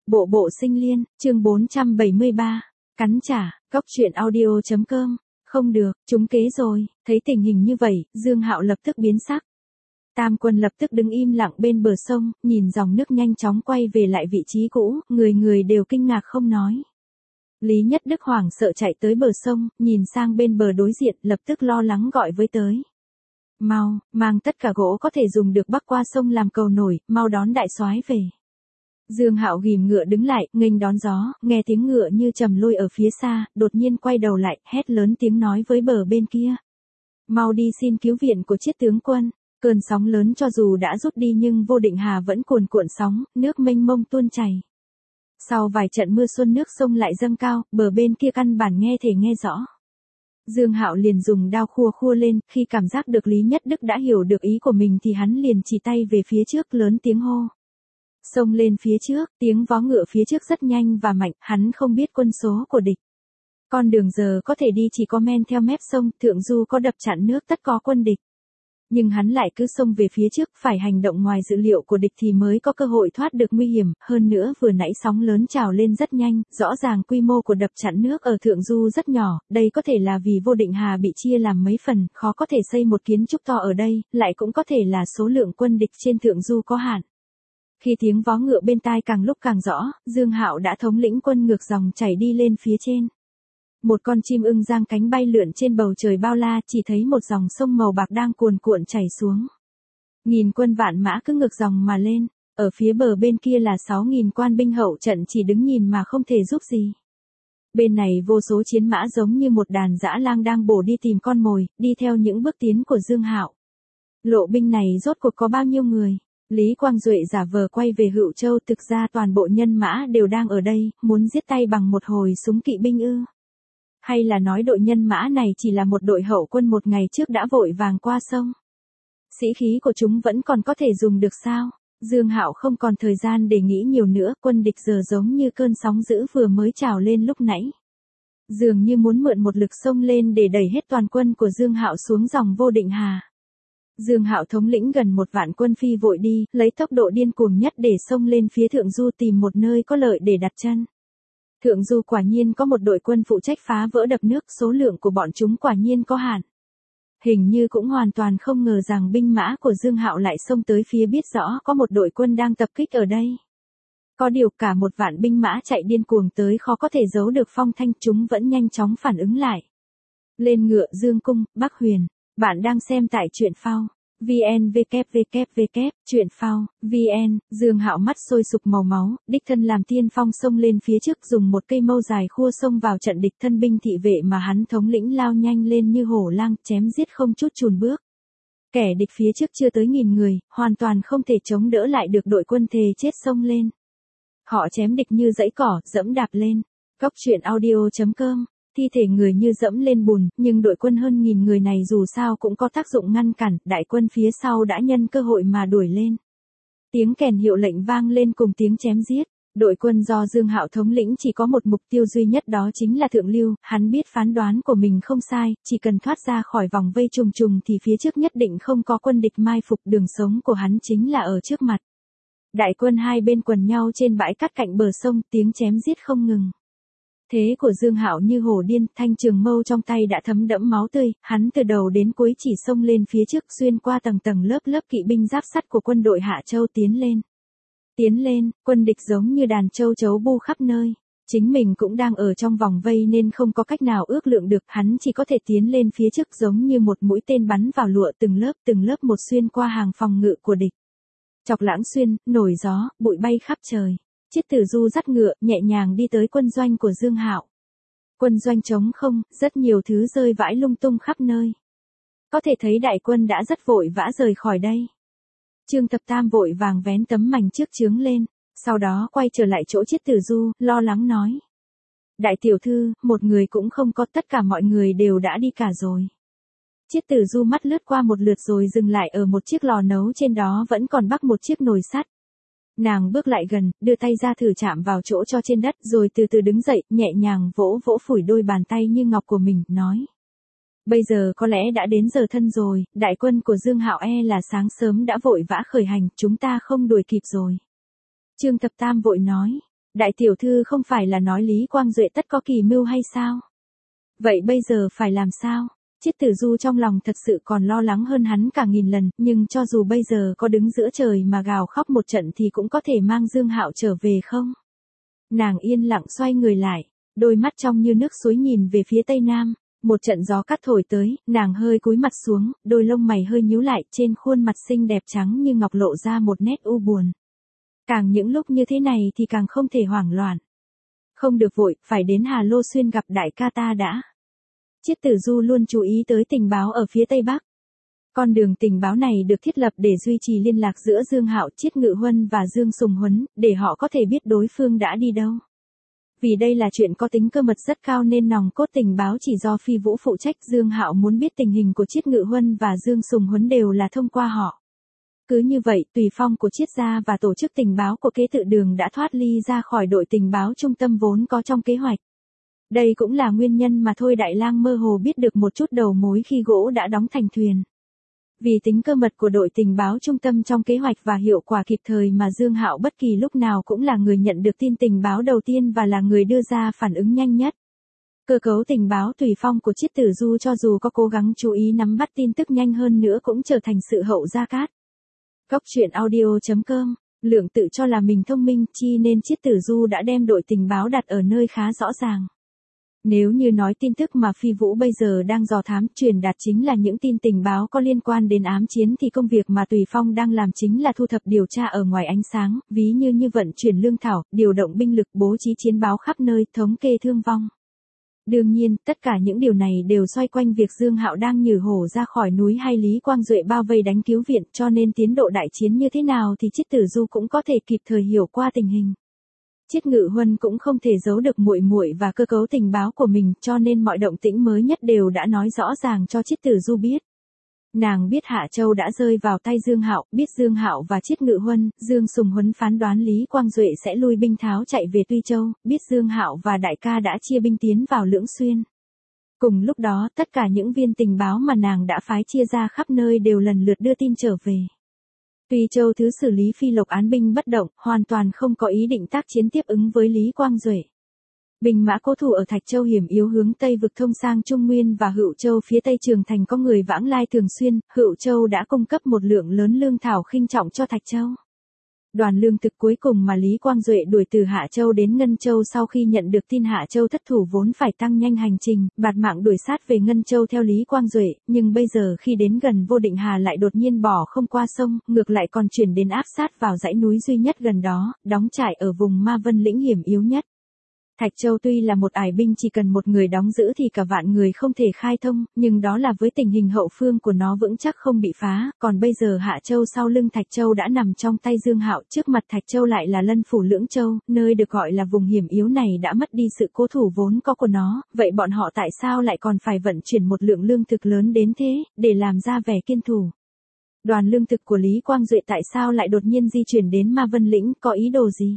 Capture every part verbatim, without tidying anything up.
Bộ bộ sinh liên, chương bốn trăm bảy mươi ba, cắn trả, góc truyện audio chấm com, không được, trúng kế rồi, thấy tình hình như vậy, Dương Hạo lập tức biến sắc. Tam Quân lập tức đứng im lặng bên bờ sông, nhìn dòng nước nhanh chóng quay về lại vị trí cũ, người người đều kinh ngạc không nói. Lý Nhất Đức hoảng sợ chạy tới bờ sông, nhìn sang bên bờ đối diện, lập tức lo lắng gọi với tới. Mau, mang tất cả gỗ có thể dùng được bắc qua sông làm cầu nổi, mau đón đại soái về. Dương Hạo ghìm ngựa đứng lại, nghênh đón gió, nghe tiếng ngựa như trầm lôi ở phía xa, đột nhiên quay đầu lại, hét lớn tiếng nói với bờ bên kia. Mau đi xin cứu viện của Chiết tướng quân. Cơn sóng lớn cho dù đã rút đi nhưng Vô Định Hà vẫn cuồn cuộn sóng, nước mênh mông tuôn chảy. Sau vài trận mưa xuân nước sông lại dâng cao, bờ bên kia căn bản nghe thể nghe rõ. Dương Hạo liền dùng đao khua khua lên, khi cảm giác được Lý Nhất Đức đã hiểu được ý của mình thì hắn liền chỉ tay về phía trước lớn tiếng hô. Xông lên phía trước, tiếng vó ngựa phía trước rất nhanh và mạnh, hắn không biết quân số của địch. Con đường giờ có thể đi chỉ có men theo mép sông, thượng du có đập chặn nước tất có quân địch. Nhưng hắn lại cứ xông về phía trước, phải hành động ngoài dự liệu của địch thì mới có cơ hội thoát được nguy hiểm, hơn nữa vừa nãy sóng lớn trào lên rất nhanh, rõ ràng quy mô của đập chặn nước ở thượng du rất nhỏ, đây có thể là vì Vô Định Hà bị chia làm mấy phần, khó có thể xây một kiến trúc to ở đây, lại cũng có thể là số lượng quân địch trên thượng du có hạn. Khi tiếng vó ngựa bên tai càng lúc càng rõ, Dương Hạo đã thống lĩnh quân ngược dòng chảy đi lên phía trên. Một con chim ưng giang cánh bay lượn trên bầu trời bao la, chỉ thấy một dòng sông màu bạc đang cuồn cuộn chảy xuống. Nghìn quân vạn mã cứ ngược dòng mà lên, ở phía bờ bên kia là sáu nghìn quan binh hậu trận chỉ đứng nhìn mà không thể giúp gì. Bên này vô số chiến mã giống như một đàn dã lang đang bổ đi tìm con mồi, đi theo những bước tiến của Dương Hạo. Lộ binh này rốt cuộc có bao nhiêu người? Lý Quang Duệ giả vờ quay về Hữu Châu, thực ra toàn bộ nhân mã đều đang ở đây, muốn giết tay bằng một hồi súng kỵ binh ư? Hay là nói đội nhân mã này chỉ là một đội hậu quân một ngày trước đã vội vàng qua sông? Sĩ khí của chúng vẫn còn có thể dùng được sao? Dương Hạo không còn thời gian để nghĩ nhiều nữa, quân địch giờ giống như cơn sóng dữ vừa mới trào lên lúc nãy. Dường như muốn mượn một lực sông lên để đẩy hết toàn quân của Dương Hạo xuống dòng Vô Định Hà. Dương Hạo thống lĩnh gần một vạn quân phi vội đi, lấy tốc độ điên cuồng nhất để xông lên phía thượng du tìm một nơi có lợi để đặt chân. Thượng du quả nhiên có một đội quân phụ trách phá vỡ đập nước, số lượng của bọn chúng quả nhiên có hạn. Hình như cũng hoàn toàn không ngờ rằng binh mã của Dương Hạo lại xông tới phía biết rõ có một đội quân đang tập kích ở đây. Có điều cả một vạn binh mã chạy điên cuồng tới khó có thể giấu được phong thanh, chúng vẫn nhanh chóng phản ứng lại. Lên ngựa Dương Cung, Bắc Huyền, bạn đang xem tại truyện phao. vê en vê kép vê kép vê kép, truyện phao, vê en, Dương Hạo mắt sôi sục màu máu, đích thân làm tiên phong xông lên phía trước dùng một cây mâu dài khua xông vào trận địch, thân binh thị vệ mà hắn thống lĩnh lao nhanh lên như hổ lang, chém giết không chút chùn bước. Kẻ địch phía trước chưa tới nghìn người, hoàn toàn không thể chống đỡ lại được đội quân thề chết xông lên. Họ chém địch như dẫy cỏ, dẫm đạp lên. Góc truyện audio chấm com. Thi thể người như dẫm lên bùn, nhưng đội quân hơn nghìn người này dù sao cũng có tác dụng ngăn cản, đại quân phía sau đã nhân cơ hội mà đuổi lên. Tiếng kèn hiệu lệnh vang lên cùng tiếng chém giết, đội quân do Dương Hạo thống lĩnh chỉ có một mục tiêu duy nhất, đó chính là Thượng Lưu, hắn biết phán đoán của mình không sai, chỉ cần thoát ra khỏi vòng vây trùng trùng thì phía trước nhất định không có quân địch mai phục, đường sống của hắn chính là ở trước mặt. Đại quân hai bên quần nhau trên bãi cát cạnh bờ sông, tiếng chém giết không ngừng. Thế của Dương Hạo như hổ điên, thanh trường mâu trong tay đã thấm đẫm máu tươi, hắn từ đầu đến cuối chỉ xông lên phía trước, xuyên qua tầng tầng lớp lớp kỵ binh giáp sắt của quân đội Hạ Châu tiến lên. Tiến lên, quân địch giống như đàn châu chấu bu khắp nơi. Chính mình cũng đang ở trong vòng vây nên không có cách nào ước lượng được, hắn chỉ có thể tiến lên phía trước giống như một mũi tên bắn vào lụa, từng lớp từng lớp một xuyên qua hàng phòng ngự của địch. Chọc lãng xuyên, nổi gió, bụi bay khắp trời. Chiết Tử Du dắt ngựa, nhẹ nhàng đi tới quân doanh của Dương Hạo. Quân doanh trống không, rất nhiều thứ rơi vãi lung tung khắp nơi. Có thể thấy đại quân đã rất vội vã rời khỏi đây. Trương Thập Tam vội vàng vén tấm mảnh trước trướng lên, sau đó quay trở lại chỗ Chiết Tử Du, lo lắng nói. Đại tiểu thư, một người cũng không có, tất cả mọi người đều đã đi cả rồi. Chiết Tử Du mắt lướt qua một lượt rồi dừng lại ở một chiếc lò nấu, trên đó vẫn còn bắc một chiếc nồi sắt. Nàng bước lại gần, đưa tay ra thử chạm vào chỗ cho trên đất, rồi từ từ đứng dậy, nhẹ nhàng vỗ vỗ phủi đôi bàn tay như ngọc của mình, nói. Bây giờ có lẽ đã đến giờ thân rồi, đại quân của Dương Hạo e là sáng sớm đã vội vã khởi hành, chúng ta không đuổi kịp rồi. Trương Thập Tam vội nói. Đại tiểu thư không phải là nói Lý Quang Duệ tất có kỳ mưu hay sao? Vậy bây giờ phải làm sao? Chiết Tử Du trong lòng thật sự còn lo lắng hơn hắn cả nghìn lần, nhưng cho dù bây giờ có đứng giữa trời mà gào khóc một trận thì cũng có thể mang Dương Hạo trở về không? Nàng yên lặng xoay người lại, đôi mắt trong như nước suối nhìn về phía tây nam, một trận gió cắt thổi tới, nàng hơi cúi mặt xuống, đôi lông mày hơi nhíu lại, trên khuôn mặt xinh đẹp trắng như ngọc lộ ra một nét u buồn. Càng những lúc như thế này thì càng không thể hoảng loạn. Không được vội, phải đến Hà Lô Xuyên gặp đại ca ta đã. Chiết Tử Du luôn chú ý tới tình báo ở phía Tây Bắc. Con đường tình báo này được thiết lập để duy trì liên lạc giữa Dương Hạo, Chiết Ngự Huân và Dương Sùng Huấn, để họ có thể biết đối phương đã đi đâu. Vì đây là chuyện có tính cơ mật rất cao nên nòng cốt tình báo chỉ do Phi Vũ phụ trách. Dương Hạo muốn biết tình hình của Chiết Ngự Huân và Dương Sùng Huấn đều là thông qua họ. Cứ như vậy, tùy phong của Chiết gia và tổ chức tình báo của Kế Tự Đường đã thoát ly ra khỏi đội tình báo trung tâm vốn có trong kế hoạch. Đây cũng là nguyên nhân mà Thôi Đại Lang mơ hồ biết được một chút đầu mối khi gỗ đã đóng thành thuyền. Vì tính cơ mật của đội tình báo trung tâm trong kế hoạch và hiệu quả kịp thời mà Dương Hạo bất kỳ lúc nào cũng là người nhận được tin tình báo đầu tiên và là người đưa ra phản ứng nhanh nhất. Cơ cấu tình báo tùy phong của Chiết Tử Du cho dù có cố gắng chú ý nắm bắt tin tức nhanh hơn nữa cũng trở thành sự hậu gia cát. Góc truyện audio chấm com, Lượng tự cho là mình thông minh chi nên Chiết Tử Du đã đem đội tình báo đặt ở nơi khá rõ ràng. Nếu như nói tin tức mà Phi Vũ bây giờ đang dò thám truyền đạt chính là những tin tình báo có liên quan đến ám chiến thì công việc mà Tùy Phong đang làm chính là thu thập điều tra ở ngoài ánh sáng, ví như như vận chuyển lương thảo, điều động binh lực, bố trí chiến báo khắp nơi, thống kê thương vong. Đương nhiên, tất cả những điều này đều xoay quanh việc Dương Hạo đang nhử hổ ra khỏi núi hay Lý Quang Duệ bao vây đánh cứu viện, cho nên tiến độ đại chiến như thế nào thì Chiết Tử Du cũng có thể kịp thời hiểu qua tình hình. Chiết Ngự Huân cũng không thể giấu được muội muội và cơ cấu tình báo của mình, cho nên mọi động tĩnh mới nhất đều đã nói rõ ràng cho Chiết Tử Du biết. Nàng biết Hạ Châu đã rơi vào tay Dương Hạo, biết Dương Hạo và Chiết Ngự Huân, Dương Sùng Huấn phán đoán Lý Quang Duệ sẽ lui binh tháo chạy về Tuy Châu, biết Dương Hạo và đại ca đã chia binh tiến vào Lưỡng Xuyên. Cùng lúc đó, tất cả những viên tình báo mà nàng đã phái chia ra khắp nơi đều lần lượt đưa tin trở về. Tuy Châu thứ xử lý Phi Lộc án binh bất động, hoàn toàn không có ý định tác chiến tiếp ứng với Lý Quang Duệ. Binh mã cố thủ ở Thạch Châu hiểm yếu hướng Tây vực thông sang Trung Nguyên và Hữu Châu phía Tây Trường Thành có người vãng lai thường xuyên, Hữu Châu đã cung cấp một lượng lớn lương thảo khinh trọng cho Thạch Châu. Đoàn lương thực cuối cùng mà Lý Quang Duệ đuổi từ Hạ Châu đến Ngân Châu sau khi nhận được tin Hạ Châu thất thủ vốn phải tăng nhanh hành trình, bạt mạng đuổi sát về Ngân Châu theo Lý Quang Duệ, nhưng bây giờ khi đến gần Vô Định Hà lại đột nhiên bỏ không qua sông, ngược lại còn chuyển đến áp sát vào dãy núi duy nhất gần đó, đóng trại ở vùng Ma Vân lĩnh hiểm yếu nhất. Thạch Châu tuy là một ải binh chỉ cần một người đóng giữ thì cả vạn người không thể khai thông, nhưng đó là với tình hình hậu phương của nó vững chắc không bị phá, còn bây giờ Hạ Châu sau lưng Thạch Châu đã nằm trong tay Dương Hạo, trước mặt Thạch Châu lại là Lân Phủ Lưỡng Châu, nơi được gọi là vùng hiểm yếu này đã mất đi sự cố thủ vốn có của nó, vậy bọn họ tại sao lại còn phải vận chuyển một lượng lương thực lớn đến thế, để làm ra vẻ kiên thủ? Đoàn lương thực của Lý Quang Duệ tại sao lại đột nhiên di chuyển đến Ma Vân lĩnh, có ý đồ gì?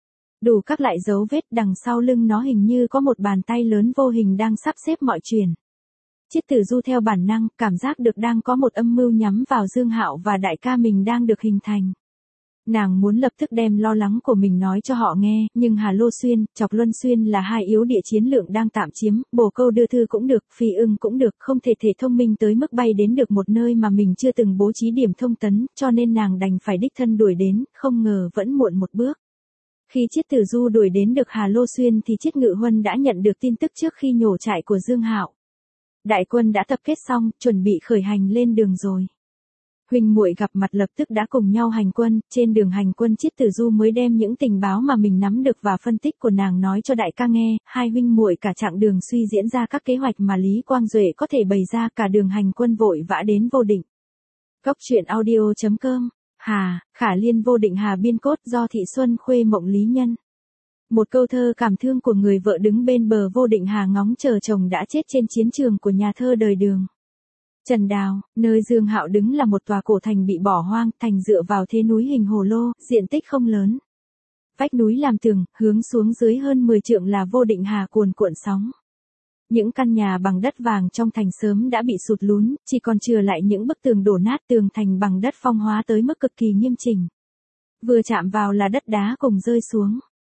Đủ các loại dấu vết, đằng sau lưng nó hình như có một bàn tay lớn vô hình đang sắp xếp mọi chuyện. Chiết Tử Du theo bản năng, cảm giác được đang có một âm mưu nhắm vào Dương Hạo và đại ca mình đang được hình thành. Nàng muốn lập tức đem lo lắng của mình nói cho họ nghe, nhưng Hà Lô Xuyên, Chọc Luân Xuyên là hai yếu địa chiến lượng đang tạm chiếm, Bồ Câu Đưa Thư cũng được, Phi Ưng cũng được, không thể thể thông minh tới mức bay đến được một nơi mà mình chưa từng bố trí điểm thông tấn, cho nên nàng đành phải đích thân đuổi đến, không ngờ vẫn muộn một bước. Khi Chiết Tử Du đuổi đến được Hà Lô Xuyên thì Chiết Ngự Huân đã nhận được tin tức trước khi nhổ trại của Dương Hạo. Đại quân đã tập kết xong, chuẩn bị khởi hành lên đường rồi. Huynh muội gặp mặt lập tức đã cùng nhau hành quân, trên đường hành quân Chiết Tử Du mới đem những tình báo mà mình nắm được và phân tích của nàng nói cho đại ca nghe, hai huynh muội cả chặng đường suy diễn ra các kế hoạch mà Lý Quang Duệ có thể bày ra, cả đường hành quân vội vã đến Vô Định. Góc truyện audio chấm com. Hà, Khả Liên Vô Định Hà biên cốt do Thị Xuân Khuê mộng lý nhân. Một câu thơ cảm thương của người vợ đứng bên bờ Vô Định Hà ngóng chờ chồng đã chết trên chiến trường của nhà thơ đời Đường. Trần Đào, nơi Dương Hạo đứng là một tòa cổ thành bị bỏ hoang, thành dựa vào thế núi hình hồ lô, diện tích không lớn. Vách núi làm tường, hướng xuống dưới hơn mười trượng là Vô Định Hà cuồn cuộn sóng. Những căn nhà bằng đất vàng trong thành sớm đã bị sụt lún, chỉ còn chừa lại những bức tường đổ nát, tường thành bằng đất phong hóa tới mức cực kỳ nghiêm chỉnh. Vừa chạm vào là đất đá cùng rơi xuống.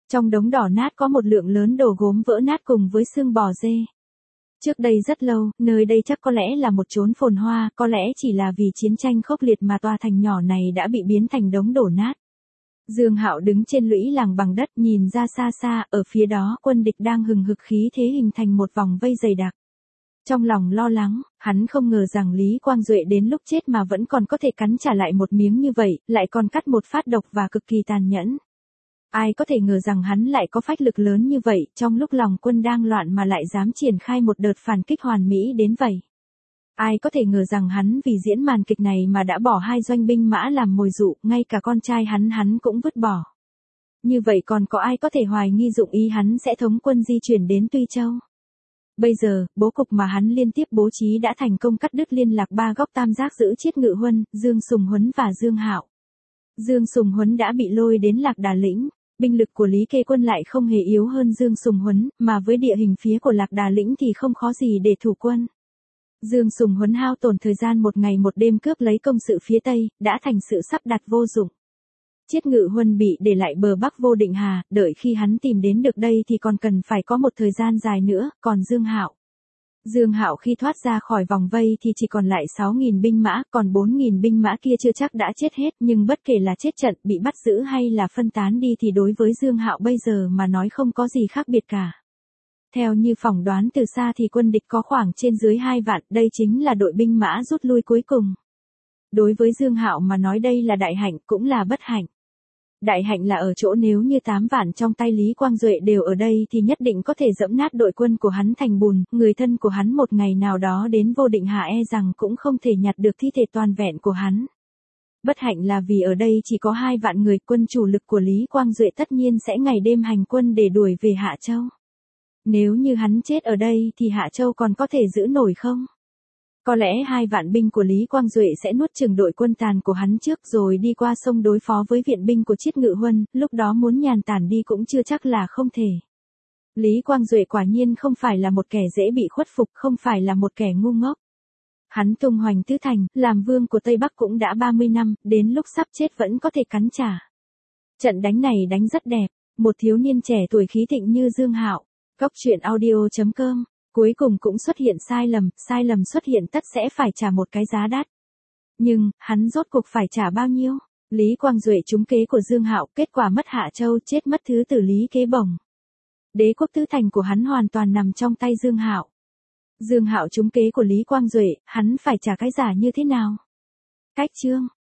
Trong đống đổ nát có một lượng lớn đồ gốm vỡ nát cùng với xương bò dê. Trước đây rất lâu, nơi đây chắc có lẽ là một chốn phồn hoa, có lẽ chỉ là vì chiến tranh khốc liệt mà tòa thành nhỏ này đã bị biến thành đống đổ nát. Dương Hạo đứng trên lũy làng bằng đất nhìn ra xa xa, ở phía đó quân địch đang hừng hực khí thế hình thành một vòng vây dày đặc. Trong lòng lo lắng, hắn không ngờ rằng Lý Quang Duệ đến lúc chết mà vẫn còn có thể cắn trả lại một miếng như vậy, lại còn cắt một phát độc và cực kỳ tàn nhẫn. Ai có thể ngờ rằng hắn lại có phách lực lớn như vậy, trong lúc lòng quân đang loạn mà lại dám triển khai một đợt phản kích hoàn mỹ đến vậy. Ai có thể ngờ rằng hắn vì diễn màn kịch này mà đã bỏ hai doanh binh mã làm mồi dụ, ngay cả con trai hắn hắn cũng vứt bỏ. Như vậy còn có ai có thể hoài nghi dụng ý hắn sẽ thống quân di chuyển đến Tuy Châu. Bây giờ, bố cục mà hắn liên tiếp bố trí đã thành công cắt đứt liên lạc ba góc tam giác giữ Chiết Ngự Huân, Dương Sùng Huấn và Dương Hạo. Dương Sùng Huấn đã bị lôi đến Lạc Đà Lĩnh. Binh lực của Lý Kê Quân lại không hề yếu hơn Dương Sùng Huấn, mà với địa hình phía của Lạc Đà Lĩnh thì không khó gì để thủ quân. Dương Sùng Huấn hao tổn thời gian một ngày một đêm cướp lấy công sự phía Tây, đã thành sự sắp đặt vô dụng. Chiết Ngự Huân bị để lại bờ Bắc Vô Định Hà, đợi khi hắn tìm đến được đây thì còn cần phải có một thời gian dài nữa, còn Dương Hạo. Dương Hạo khi thoát ra khỏi vòng vây thì chỉ còn lại sáu nghìn binh mã, còn bốn nghìn binh mã kia chưa chắc đã chết hết, nhưng bất kể là chết trận, bị bắt giữ hay là phân tán đi thì đối với Dương Hạo bây giờ mà nói không có gì khác biệt cả. Theo như phỏng đoán từ xa thì quân địch có khoảng trên dưới hai vạn, đây chính là đội binh mã rút lui cuối cùng. Đối với Dương Hạo mà nói đây là đại hạnh cũng là bất hạnh. Đại hạnh là ở chỗ nếu như tám vạn trong tay Lý Quang Duệ đều ở đây thì nhất định có thể dẫm nát đội quân của hắn thành bùn, người thân của hắn một ngày nào đó đến Vô Định Hà e rằng cũng không thể nhặt được thi thể toàn vẹn của hắn. Bất hạnh là vì ở đây chỉ có hai vạn người, quân chủ lực của Lý Quang Duệ tất nhiên sẽ ngày đêm hành quân để đuổi về Hạ Châu. Nếu như hắn chết ở đây thì Hạ Châu còn có thể giữ nổi không? Có lẽ hai vạn binh của Lý Quang Duệ sẽ nuốt chửng đội quân tàn của hắn trước rồi đi qua sông đối phó với viện binh của Chiết Ngự Huân, lúc đó muốn nhàn tản đi cũng chưa chắc là không thể. Lý Quang Duệ quả nhiên không phải là một kẻ dễ bị khuất phục, không phải là một kẻ ngu ngốc. Hắn tung hoành tứ thành, làm vương của Tây Bắc cũng đã ba mươi năm, đến lúc sắp chết vẫn có thể cắn trả. Trận đánh này đánh rất đẹp, một thiếu niên trẻ tuổi khí thịnh như Dương Hạo. Góc truyện audio chấm com Cuối cùng cũng xuất hiện sai lầm, sai lầm xuất hiện tất sẽ phải trả một cái giá đắt. Nhưng, hắn rốt cuộc phải trả bao nhiêu? Lý Quang Duệ trúng kế của Dương Hạo, kết quả mất Hạ Châu, chết mất thứ tử Lý Kế Bổng. Đế quốc tứ thành của hắn hoàn toàn nằm trong tay Dương Hạo. Dương Hạo trúng kế của Lý Quang Duệ, hắn phải trả cái giá như thế nào? Cách chương